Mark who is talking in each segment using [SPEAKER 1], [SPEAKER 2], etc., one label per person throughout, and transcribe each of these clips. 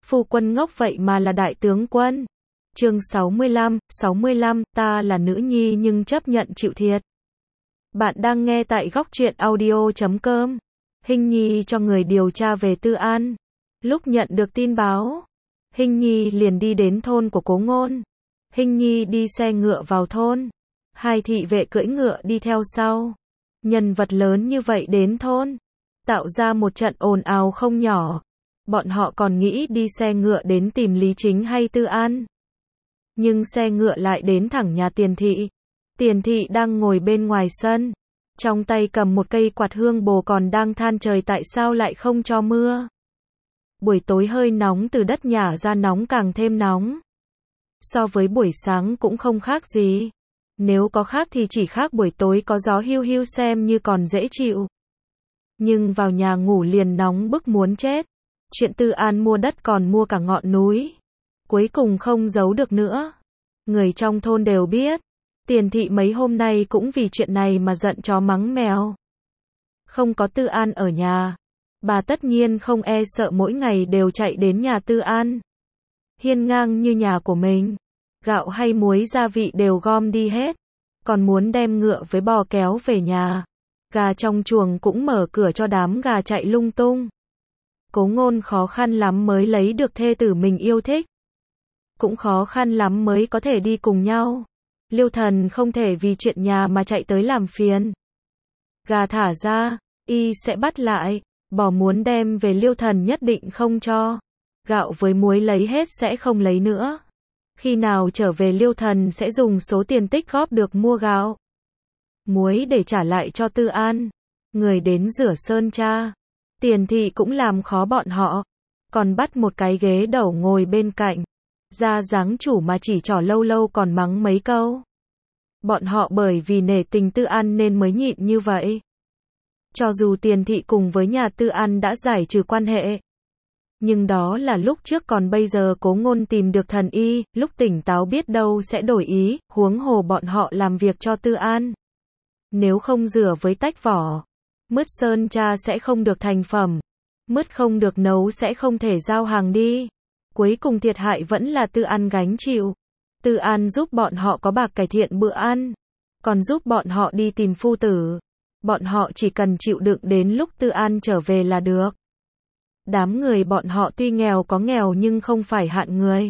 [SPEAKER 1] phu quân ngốc vậy mà là đại tướng quân. Chương 65, ta là nữ nhi nhưng chấp nhận chịu thiệt. Bạn đang nghe tại góc truyện audio.com. Hinh Nhi cho người điều tra về Tư An. Lúc nhận được tin báo, Hinh Nhi liền đi đến thôn của Cố Ngôn. Hinh Nhi đi xe ngựa vào thôn, hai thị vệ cưỡi ngựa đi theo sau. Nhân vật lớn như vậy đến thôn, tạo ra một trận ồn ào không nhỏ. Bọn họ còn nghĩ đi xe ngựa đến tìm Lý Chính hay Tư An. Nhưng xe ngựa lại đến thẳng nhà Tiền Thị. Tiền Thị đang ngồi bên ngoài sân, trong tay cầm một cây quạt hương bồ còn đang than trời tại sao lại không cho mưa. Buổi tối hơi nóng từ đất nhả ra nóng càng thêm nóng. So với buổi sáng cũng không khác gì. Nếu có khác thì chỉ khác buổi tối có gió hiu hiu xem như còn dễ chịu. Nhưng vào nhà ngủ liền nóng bức muốn chết. Chuyện Tư An mua đất còn mua cả ngọn núi. Cuối cùng không giấu được nữa. Người trong thôn đều biết. Tiền Thị mấy hôm nay cũng vì chuyện này mà giận chó mắng mèo. Không có Tư An ở nhà, bà tất nhiên không e sợ mỗi ngày đều chạy đến nhà Tư An. Hiên ngang như nhà của mình, gạo hay muối gia vị đều gom đi hết, còn muốn đem ngựa với bò kéo về nhà. Gà trong chuồng cũng mở cửa cho đám gà chạy lung tung. Cố Ngôn khó khăn lắm mới lấy được thê tử mình yêu thích. Cũng khó khăn lắm mới có thể đi cùng nhau. Liêu Thần không thể vì chuyện nhà mà chạy tới làm phiền. Gà thả ra, y sẽ bắt lại. Bò muốn đem về Liêu Thần nhất định không cho. Gạo với muối lấy hết sẽ không lấy nữa. Khi nào trở về Liêu Thần sẽ dùng số tiền tích góp được mua gạo, muối để trả lại cho Tư An. Người đến rửa sơn tra. Tiền Thị cũng làm khó bọn họ. Còn bắt một cái ghế đầu ngồi bên cạnh. Ra dáng chủ mà chỉ trỏ lâu lâu còn mắng mấy câu. Bọn họ bởi vì nể tình Tư An nên mới nhịn như vậy. Cho dù Tiền Thị cùng với nhà Tư An đã giải trừ quan hệ, nhưng đó là lúc trước, còn bây giờ Cố Ngôn tìm được thần y, lúc tỉnh táo biết đâu sẽ đổi ý, huống hồ bọn họ làm việc cho Tư An. Nếu không rửa với tách vỏ, mứt sơn tra sẽ không được thành phẩm, mứt không được nấu sẽ không thể giao hàng đi. Cuối cùng thiệt hại vẫn là Tư An gánh chịu. Tư An giúp bọn họ có bạc cải thiện bữa ăn, còn giúp bọn họ đi tìm phu tử. Bọn họ chỉ cần chịu đựng đến lúc Tư An trở về là được. Đám người bọn họ tuy nghèo có nghèo nhưng không phải hạn người.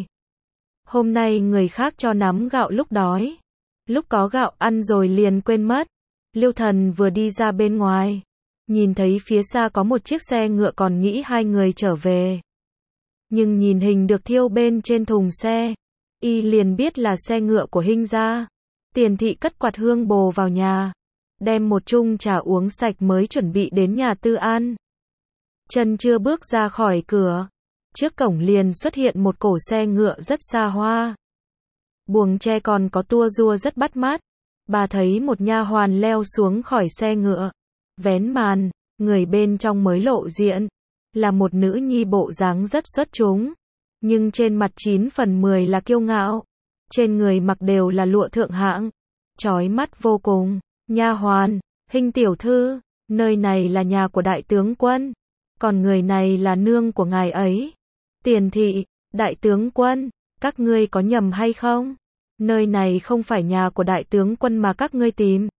[SPEAKER 1] Hôm nay người khác cho nắm gạo lúc đói, lúc có gạo ăn rồi liền quên mất. Liêu Thần vừa đi ra bên ngoài, nhìn thấy phía xa có một chiếc xe ngựa còn nghĩ hai người trở về. Nhưng nhìn hình được thiêu bên trên thùng xe, y liền biết là xe ngựa của Hinh gia. Tiền Thị cất quạt hương bồ vào nhà, đem một chung trà uống sạch mới chuẩn bị đến nhà Tư An. Chân chưa bước ra khỏi cửa, trước cổng liền xuất hiện một cổ xe ngựa rất xa hoa. Buồng tre còn có tua rua rất bắt mắt. Bà thấy một nha hoàn leo xuống khỏi xe ngựa, vén màn, người bên trong mới lộ diện. Là một nữ nhi bộ dáng rất xuất chúng, nhưng trên mặt 9 phần 10 là kiêu ngạo. Trên người mặc đều là lụa thượng hạng, chói mắt vô cùng. Nha hoàn, Hinh tiểu thư, nơi này là nhà của đại tướng quân, còn người này là nương của ngài ấy. Tiền Thị, đại tướng quân, các ngươi có nhầm hay không? Nơi này không phải nhà của đại tướng quân mà các ngươi tìm.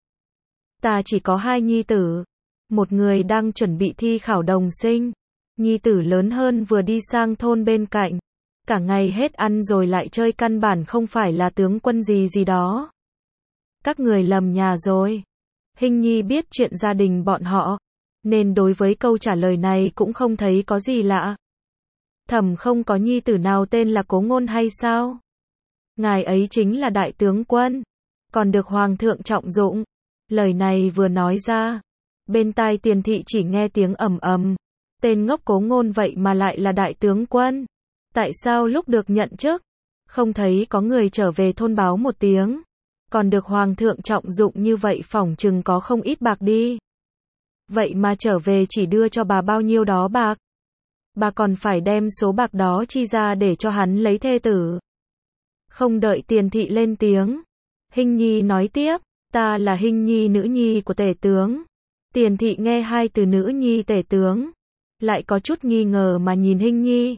[SPEAKER 1] Ta chỉ có hai nhi tử, một người đang chuẩn bị thi khảo đồng sinh. Nhi tử lớn hơn vừa đi sang thôn bên cạnh, cả ngày hết ăn rồi lại chơi, căn bản không phải là tướng quân gì gì đó. Các người lầm nhà rồi. Hinh Nhi biết chuyện gia đình bọn họ, nên đối với câu trả lời này cũng không thấy có gì lạ. Thẩm không có nhi tử nào tên là Cố Ngôn hay sao? Ngài ấy chính là đại tướng quân, còn được hoàng thượng trọng dụng. Lời này vừa nói ra, bên tai Tiền Thị chỉ nghe tiếng ầm ầm. Tên ngốc Cố Ngôn vậy mà lại là đại tướng quân. Tại sao lúc được nhận chức, không thấy có người trở về thôn báo một tiếng, còn được hoàng thượng trọng dụng như vậy, phỏng chừng có không ít bạc đi. Vậy mà trở về chỉ đưa cho bà bao nhiêu đó bạc. Bà còn phải đem số bạc đó chi ra để cho hắn lấy thê tử. Không đợi Tiền Thị lên tiếng, Hinh Nhi nói tiếp, ta là Hinh Nhi, nữ nhi của tể tướng. Tiền Thị nghe hai từ nữ nhi tể tướng, lại có chút nghi ngờ mà nhìn Hinh Nhi.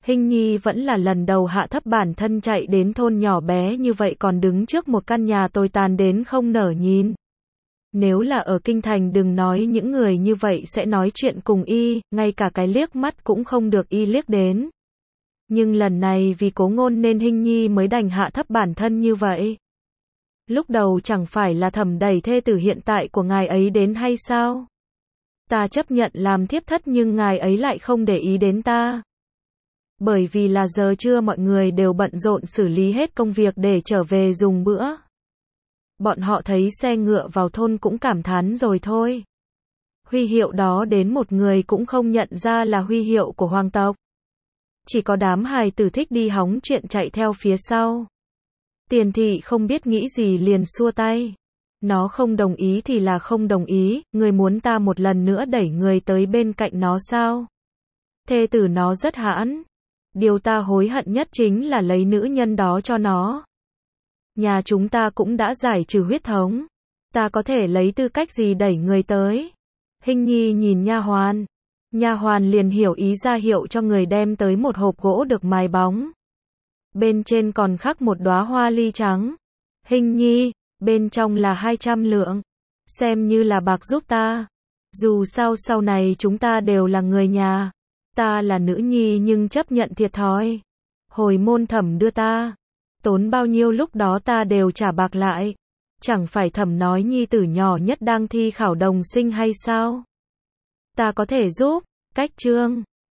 [SPEAKER 1] Hình nhi vẫn là lần đầu hạ thấp bản thân chạy đến thôn nhỏ bé như vậy còn đứng trước một căn nhà tồi tàn đến không nở nhìn. Nếu là ở kinh thành đừng nói những người như vậy sẽ nói chuyện cùng y, ngay cả cái liếc mắt cũng không được y liếc đến. Nhưng lần này vì Cố Ngôn nên Hình nhi mới đành hạ thấp bản thân như vậy. Lúc đầu chẳng phải là Thẩm đẩy thê tử hiện tại của ngài ấy đến hay sao? Ta chấp nhận làm thiếp thất nhưng ngài ấy lại không để ý đến ta. Bởi vì là giờ trưa mọi người đều bận rộn xử lý hết công việc để trở về dùng bữa. Bọn họ thấy xe ngựa vào thôn cũng cảm thán rồi thôi. Huy hiệu đó đến một người cũng không nhận ra là huy hiệu của hoàng tộc. Chỉ có đám hài tử thích đi hóng chuyện chạy theo phía sau. Tiền thị không biết nghĩ gì liền xua tay. Nó không đồng ý thì là không đồng ý, người muốn ta một lần nữa đẩy người tới bên cạnh nó sao? Thê tử nó rất hãn. Điều ta hối hận nhất chính là lấy nữ nhân đó cho nó. Nhà chúng ta cũng đã giải trừ huyết thống. Ta có thể lấy tư cách gì đẩy người tới? Hình nhi nhìn nha hoàn. Nha hoàn liền hiểu ý ra hiệu cho người đem tới một hộp gỗ được mài bóng. Bên trên còn khắc một đóa hoa ly trắng. Hình nhi, bên trong là 200 lượng. Xem như là bạc giúp ta. Dù sao sau này chúng ta đều là người nhà. Ta là nữ nhi nhưng chấp nhận thiệt thòi. Hồi môn Thẩm đưa ta. Tốn bao nhiêu lúc đó ta đều trả bạc lại. Chẳng phải Thẩm nói nhi tử nhỏ nhất đang thi khảo đồng sinh hay sao? Ta có thể giúp. Cách chương